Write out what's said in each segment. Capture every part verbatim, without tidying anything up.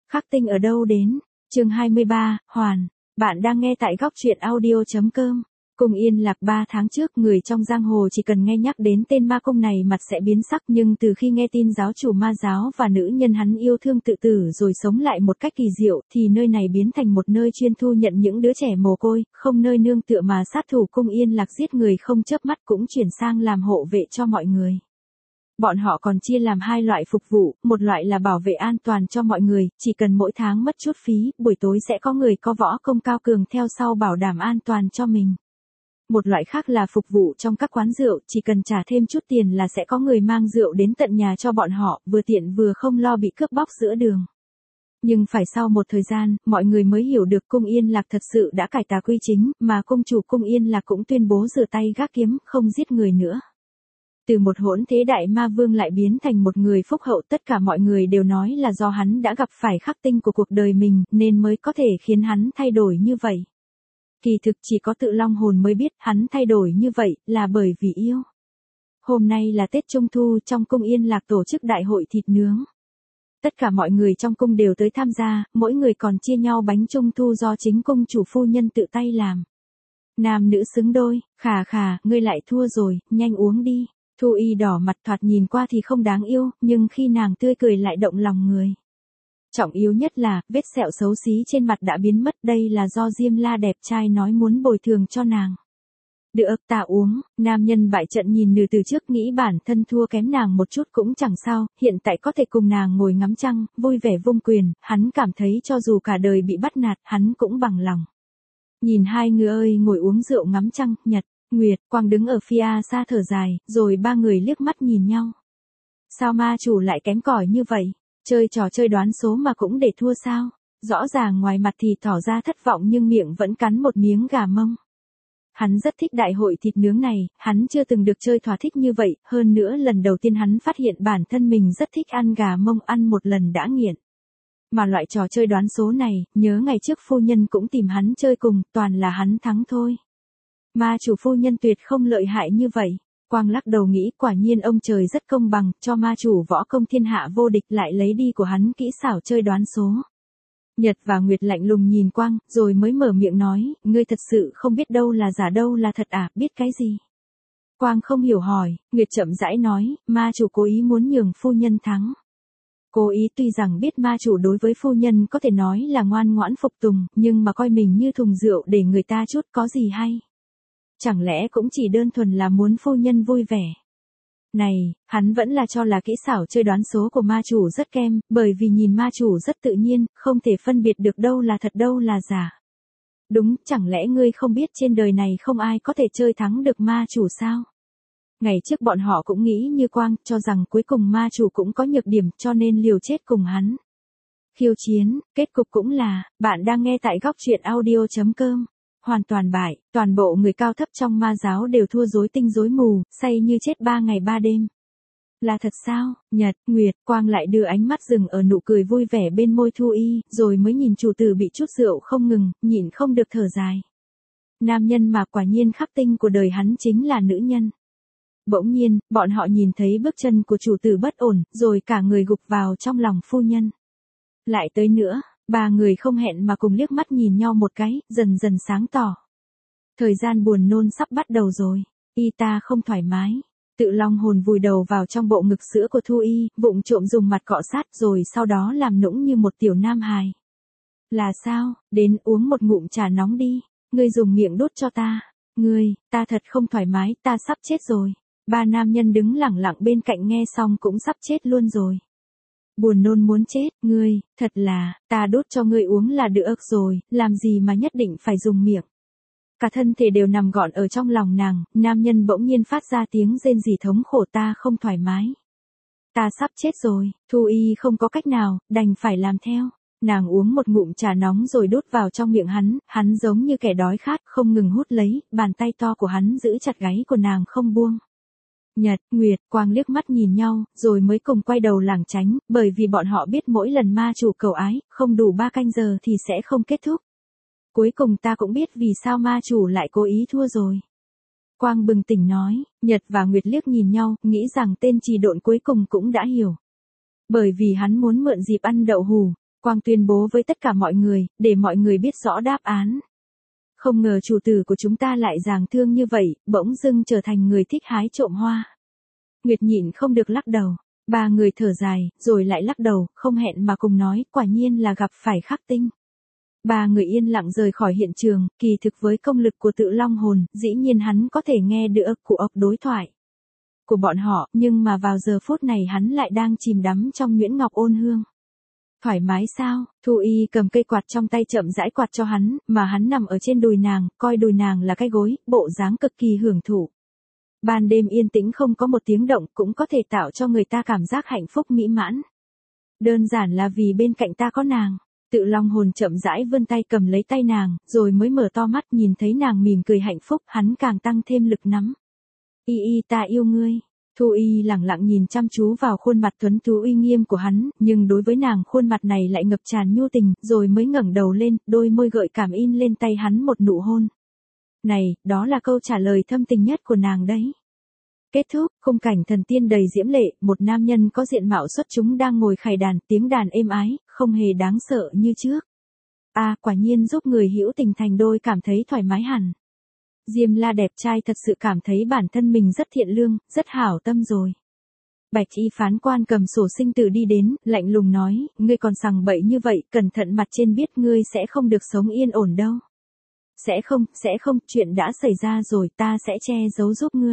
Khắc tinh ở đâu đến? Chương hai mươi ba, Hoàn. Bạn đang nghe tại góc truyện audio.com. Cung Yên Lạc ba tháng trước, người trong giang hồ chỉ cần nghe nhắc đến tên ma cung này mặt sẽ biến sắc, nhưng từ khi nghe tin giáo chủ ma giáo và nữ nhân hắn yêu thương tự tử rồi sống lại một cách kỳ diệu, thì nơi này biến thành một nơi chuyên thu nhận những đứa trẻ mồ côi, không nơi nương tựa mà sát thủ Cung Yên Lạc giết người không chớp mắt cũng chuyển sang làm hộ vệ cho mọi người. Bọn họ còn chia làm hai loại phục vụ, một loại là bảo vệ an toàn cho mọi người, chỉ cần mỗi tháng mất chút phí, buổi tối sẽ có người có võ công cao cường theo sau bảo đảm an toàn cho mình. Một loại khác là phục vụ trong các quán rượu, chỉ cần trả thêm chút tiền là sẽ có người mang rượu đến tận nhà cho bọn họ, vừa tiện vừa không lo bị cướp bóc giữa đường. Nhưng phải sau một thời gian, mọi người mới hiểu được Cung Yên Lạc thật sự đã cải tà quy chính, mà cung chủ Cung Yên Lạc cũng tuyên bố rửa tay gác kiếm, không giết người nữa. Từ một hỗn thế đại ma vương lại biến thành một người phúc hậu, tất cả mọi người đều nói là do hắn đã gặp phải khắc tinh của cuộc đời mình, nên mới có thể khiến hắn thay đổi như vậy. Kỳ thực chỉ có tự long hồn mới biết hắn thay đổi như vậy là bởi vì yêu. Hôm nay là Tết Trung Thu, trong Cung Yên Lạc tổ chức đại hội thịt nướng. Tất cả mọi người trong cung đều tới tham gia, mỗi người còn chia nhau bánh Trung Thu do chính cung chủ phu nhân tự tay làm. Nam nữ xứng đôi, khà khà, ngươi lại thua rồi, nhanh uống đi. Thu Y đỏ mặt, thoạt nhìn qua thì không đáng yêu, nhưng khi nàng tươi cười lại động lòng người. Trọng yếu nhất là, vết sẹo xấu xí trên mặt đã biến mất, đây là do Diêm La đẹp trai nói muốn bồi thường cho nàng. Được, ta uống. Nam nhân bại trận nhìn nữ từ trước, nghĩ bản thân thua kém nàng một chút cũng chẳng sao, hiện tại có thể cùng nàng ngồi ngắm trăng, vui vẻ vung quyền, hắn cảm thấy cho dù cả đời bị bắt nạt, hắn cũng bằng lòng. Nhìn hai người ơi ngồi uống rượu ngắm trăng, Nhật, Nguyệt, Quang đứng ở phía xa thở dài, rồi ba người liếc mắt nhìn nhau. Sao ma chủ lại kém cỏi như vậy? Chơi trò chơi đoán số mà cũng để thua sao? Rõ ràng ngoài mặt thì tỏ ra thất vọng nhưng miệng vẫn cắn một miếng gà mông. Hắn rất thích đại hội thịt nướng này, hắn chưa từng được chơi thỏa thích như vậy, hơn nữa lần đầu tiên hắn phát hiện bản thân mình rất thích ăn gà mông, ăn một lần đã nghiện. Mà loại trò chơi đoán số này, nhớ ngày trước phu nhân cũng tìm hắn chơi cùng, toàn là hắn thắng thôi. Ma chủ phu nhân tuyệt không lợi hại như vậy. Quang lắc đầu nghĩ, quả nhiên ông trời rất công bằng, cho ma chủ võ công thiên hạ vô địch lại lấy đi của hắn kỹ xảo chơi đoán số. Nhật và Nguyệt lạnh lùng nhìn Quang, rồi mới mở miệng nói, ngươi thật sự không biết đâu là giả đâu là thật à, biết cái gì? Quang không hiểu hỏi, Nguyệt chậm rãi nói, ma chủ cố ý muốn nhường phu nhân thắng. Cố ý, tuy rằng biết ma chủ đối với phu nhân có thể nói là ngoan ngoãn phục tùng, nhưng mà coi mình như thùng rượu để người ta chút có gì hay. Chẳng lẽ cũng chỉ đơn thuần là muốn phu nhân vui vẻ. Này, hắn vẫn là cho là kỹ xảo chơi đoán số của ma chủ rất kem, bởi vì nhìn ma chủ rất tự nhiên, không thể phân biệt được đâu là thật đâu là giả. Đúng, chẳng lẽ ngươi không biết trên đời này không ai có thể chơi thắng được ma chủ sao? Ngày trước bọn họ cũng nghĩ như Quang, cho rằng cuối cùng ma chủ cũng có nhược điểm cho nên liều chết cùng hắn. Khiêu chiến, kết cục cũng là, bạn đang nghe tại góc truyện audio.com. Hoàn toàn bại, toàn bộ người cao thấp trong ma giáo đều thua rối tinh rối mù, say như chết ba ngày ba đêm. Là thật sao? Nhật, Nguyệt, Quang lại đưa ánh mắt dừng ở nụ cười vui vẻ bên môi Thu Y, rồi mới nhìn chủ tử bị chút rượu không ngừng, nhịn không được thở dài. Nam nhân mà quả nhiên khắc tinh của đời hắn chính là nữ nhân. Bỗng nhiên, bọn họ nhìn thấy bước chân của chủ tử bất ổn, rồi cả người gục vào trong lòng phu nhân. Lại tới nữa. Ba người không hẹn mà cùng liếc mắt nhìn nhau một cái, dần dần sáng tỏ. Thời gian buồn nôn sắp bắt đầu rồi. Y ta không thoải mái. Tự long hồn vùi đầu vào trong bộ ngực sữa của Thu Y, vụng trộm dùng mặt cọ sát rồi sau đó làm nũng như một tiểu nam hài. Là sao? Đến uống một ngụm trà nóng đi. Ngươi dùng miệng đút cho ta. Ngươi, ta thật không thoải mái, ta sắp chết rồi. Ba nam nhân đứng lẳng lặng bên cạnh nghe xong cũng sắp chết luôn rồi. Buồn nôn muốn chết, ngươi, thật là, ta đút cho ngươi uống là được rồi, làm gì mà nhất định phải dùng miệng. Cả thân thể đều nằm gọn ở trong lòng nàng, nam nhân bỗng nhiên phát ra tiếng rên rỉ thống khổ, ta không thoải mái. Ta sắp chết rồi, Thu Y không có cách nào, đành phải làm theo. Nàng uống một ngụm trà nóng rồi đút vào trong miệng hắn, hắn giống như kẻ đói khát không ngừng hút lấy, bàn tay to của hắn giữ chặt gáy của nàng không buông. Nhật, Nguyệt, Quang liếc mắt nhìn nhau, rồi mới cùng quay đầu lảng tránh, bởi vì bọn họ biết mỗi lần ma chủ cầu ái, không đủ ba canh giờ thì sẽ không kết thúc. Cuối cùng ta cũng biết vì sao ma chủ lại cố ý thua rồi. Quang bừng tỉnh nói, Nhật và Nguyệt liếc nhìn nhau, nghĩ rằng tên trì độn cuối cùng cũng đã hiểu. Bởi vì hắn muốn mượn dịp ăn đậu hù. Quang tuyên bố với tất cả mọi người, để mọi người biết rõ đáp án. Không ngờ chủ tử của chúng ta lại dàng thương như vậy, bỗng dưng trở thành người thích hái trộm hoa. Nguyệt nhịn không được lắc đầu. Ba người thở dài, rồi lại lắc đầu, không hẹn mà cùng nói, quả nhiên là gặp phải khắc tinh. Ba người yên lặng rời khỏi hiện trường, kỳ thực với công lực của tự long hồn, dĩ nhiên hắn có thể nghe được cuộc ộc đối thoại của bọn họ, nhưng mà vào giờ phút này hắn lại đang chìm đắm trong nhuyễn ngọc ôn hương. Thoải mái sao? Thu Y cầm cây quạt trong tay chậm rãi quạt cho hắn, mà hắn nằm ở trên đùi nàng, coi đùi nàng là cái gối, bộ dáng cực kỳ hưởng thụ. Ban đêm yên tĩnh không có một tiếng động cũng có thể tạo cho người ta cảm giác hạnh phúc mỹ mãn. Đơn giản là vì bên cạnh ta có nàng. Tự long hồn chậm rãi vươn tay cầm lấy tay nàng, rồi mới mở to mắt nhìn thấy nàng mỉm cười hạnh phúc, hắn càng tăng thêm lực nắm. Y y ta yêu ngươi. Thu Y lặng lặng nhìn chăm chú vào khuôn mặt tuấn tú uy nghiêm của hắn, nhưng đối với nàng khuôn mặt này lại ngập tràn nhu tình, rồi mới ngẩng đầu lên, đôi môi gợi cảm in lên tay hắn một nụ hôn. Này, đó là câu trả lời thâm tình nhất của nàng đấy. Kết thúc, khung cảnh thần tiên đầy diễm lệ, một nam nhân có diện mạo xuất chúng đang ngồi khải đàn, tiếng đàn êm ái, không hề đáng sợ như trước. A, à, quả nhiên giúp người hữu tình thành đôi cảm thấy thoải mái hẳn. Diêm La đẹp trai thật sự cảm thấy bản thân mình rất thiện lương, rất hảo tâm rồi. Bạch y phán quan cầm sổ sinh tử đi đến, lạnh lùng nói, ngươi còn sằng bậy như vậy, cẩn thận mặt trên biết ngươi sẽ không được sống yên ổn đâu. Sẽ không, sẽ không, chuyện đã xảy ra rồi, ta sẽ che giấu giúp ngươi.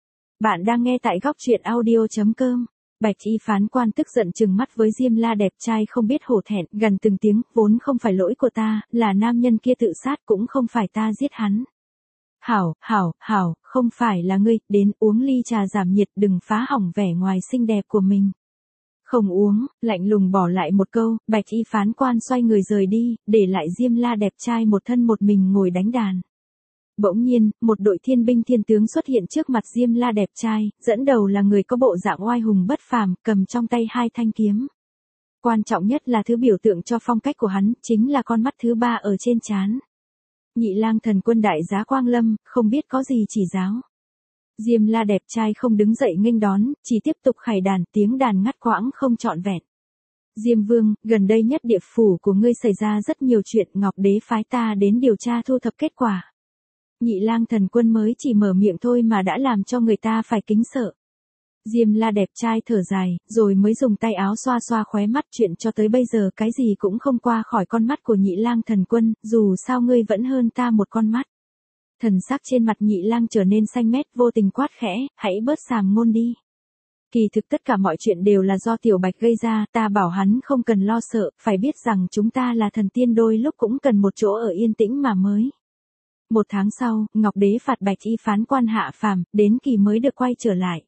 Bạn đang nghe tại góc truyện audio chấm com. Bạch y phán quan tức giận trừng mắt với Diêm La đẹp trai không biết hổ thẹn, gần từng tiếng, vốn không phải lỗi của ta, là nam nhân kia tự sát cũng không phải ta giết hắn. Hảo, hảo, hảo, không phải là ngươi, đến uống ly trà giảm nhiệt, đừng phá hỏng vẻ ngoài xinh đẹp của mình. Không uống, lạnh lùng bỏ lại một câu, bạch y phán quan xoay người rời đi, để lại Diêm La đẹp trai một thân một mình ngồi đánh đàn. Bỗng nhiên, một đội thiên binh thiên tướng xuất hiện trước mặt Diêm La đẹp trai, dẫn đầu là người có bộ dạng oai hùng bất phàm, cầm trong tay hai thanh kiếm. Quan trọng nhất là thứ biểu tượng cho phong cách của hắn, chính là con mắt thứ ba ở trên trán. Nhị lang thần quân đại giá Quang Lâm, không biết có gì chỉ giáo. Diêm La đẹp trai không đứng dậy nghênh đón, chỉ tiếp tục khải đàn, tiếng đàn ngắt quãng không trọn vẹn. Diêm Vương, gần đây nhất địa phủ của ngươi xảy ra rất nhiều chuyện, Ngọc Đế phái ta đến điều tra thu thập kết quả. Nhị lang thần quân mới chỉ mở miệng thôi mà đã làm cho người ta phải kính sợ. Diêm La đẹp trai thở dài, rồi mới dùng tay áo xoa xoa khóe mắt, chuyện cho tới bây giờ cái gì cũng không qua khỏi con mắt của nhị lang thần quân, dù sao ngươi vẫn hơn ta một con mắt. Thần sắc trên mặt nhị lang trở nên xanh mét, vô tình quát khẽ, hãy bớt sàm ngôn đi. Kỳ thực tất cả mọi chuyện đều là do Tiểu Bạch gây ra, ta bảo hắn không cần lo sợ, phải biết rằng chúng ta là thần tiên đôi lúc cũng cần một chỗ ở yên tĩnh mà mới. Một tháng sau, Ngọc Đế phạt bạch y phán quan hạ phàm, đến kỳ mới được quay trở lại.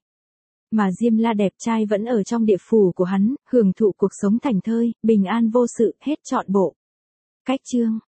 Mà Diêm La đẹp trai vẫn ở trong địa phủ của hắn, hưởng thụ cuộc sống thảnh thơi, bình an vô sự, hết trọn bộ. Cách chương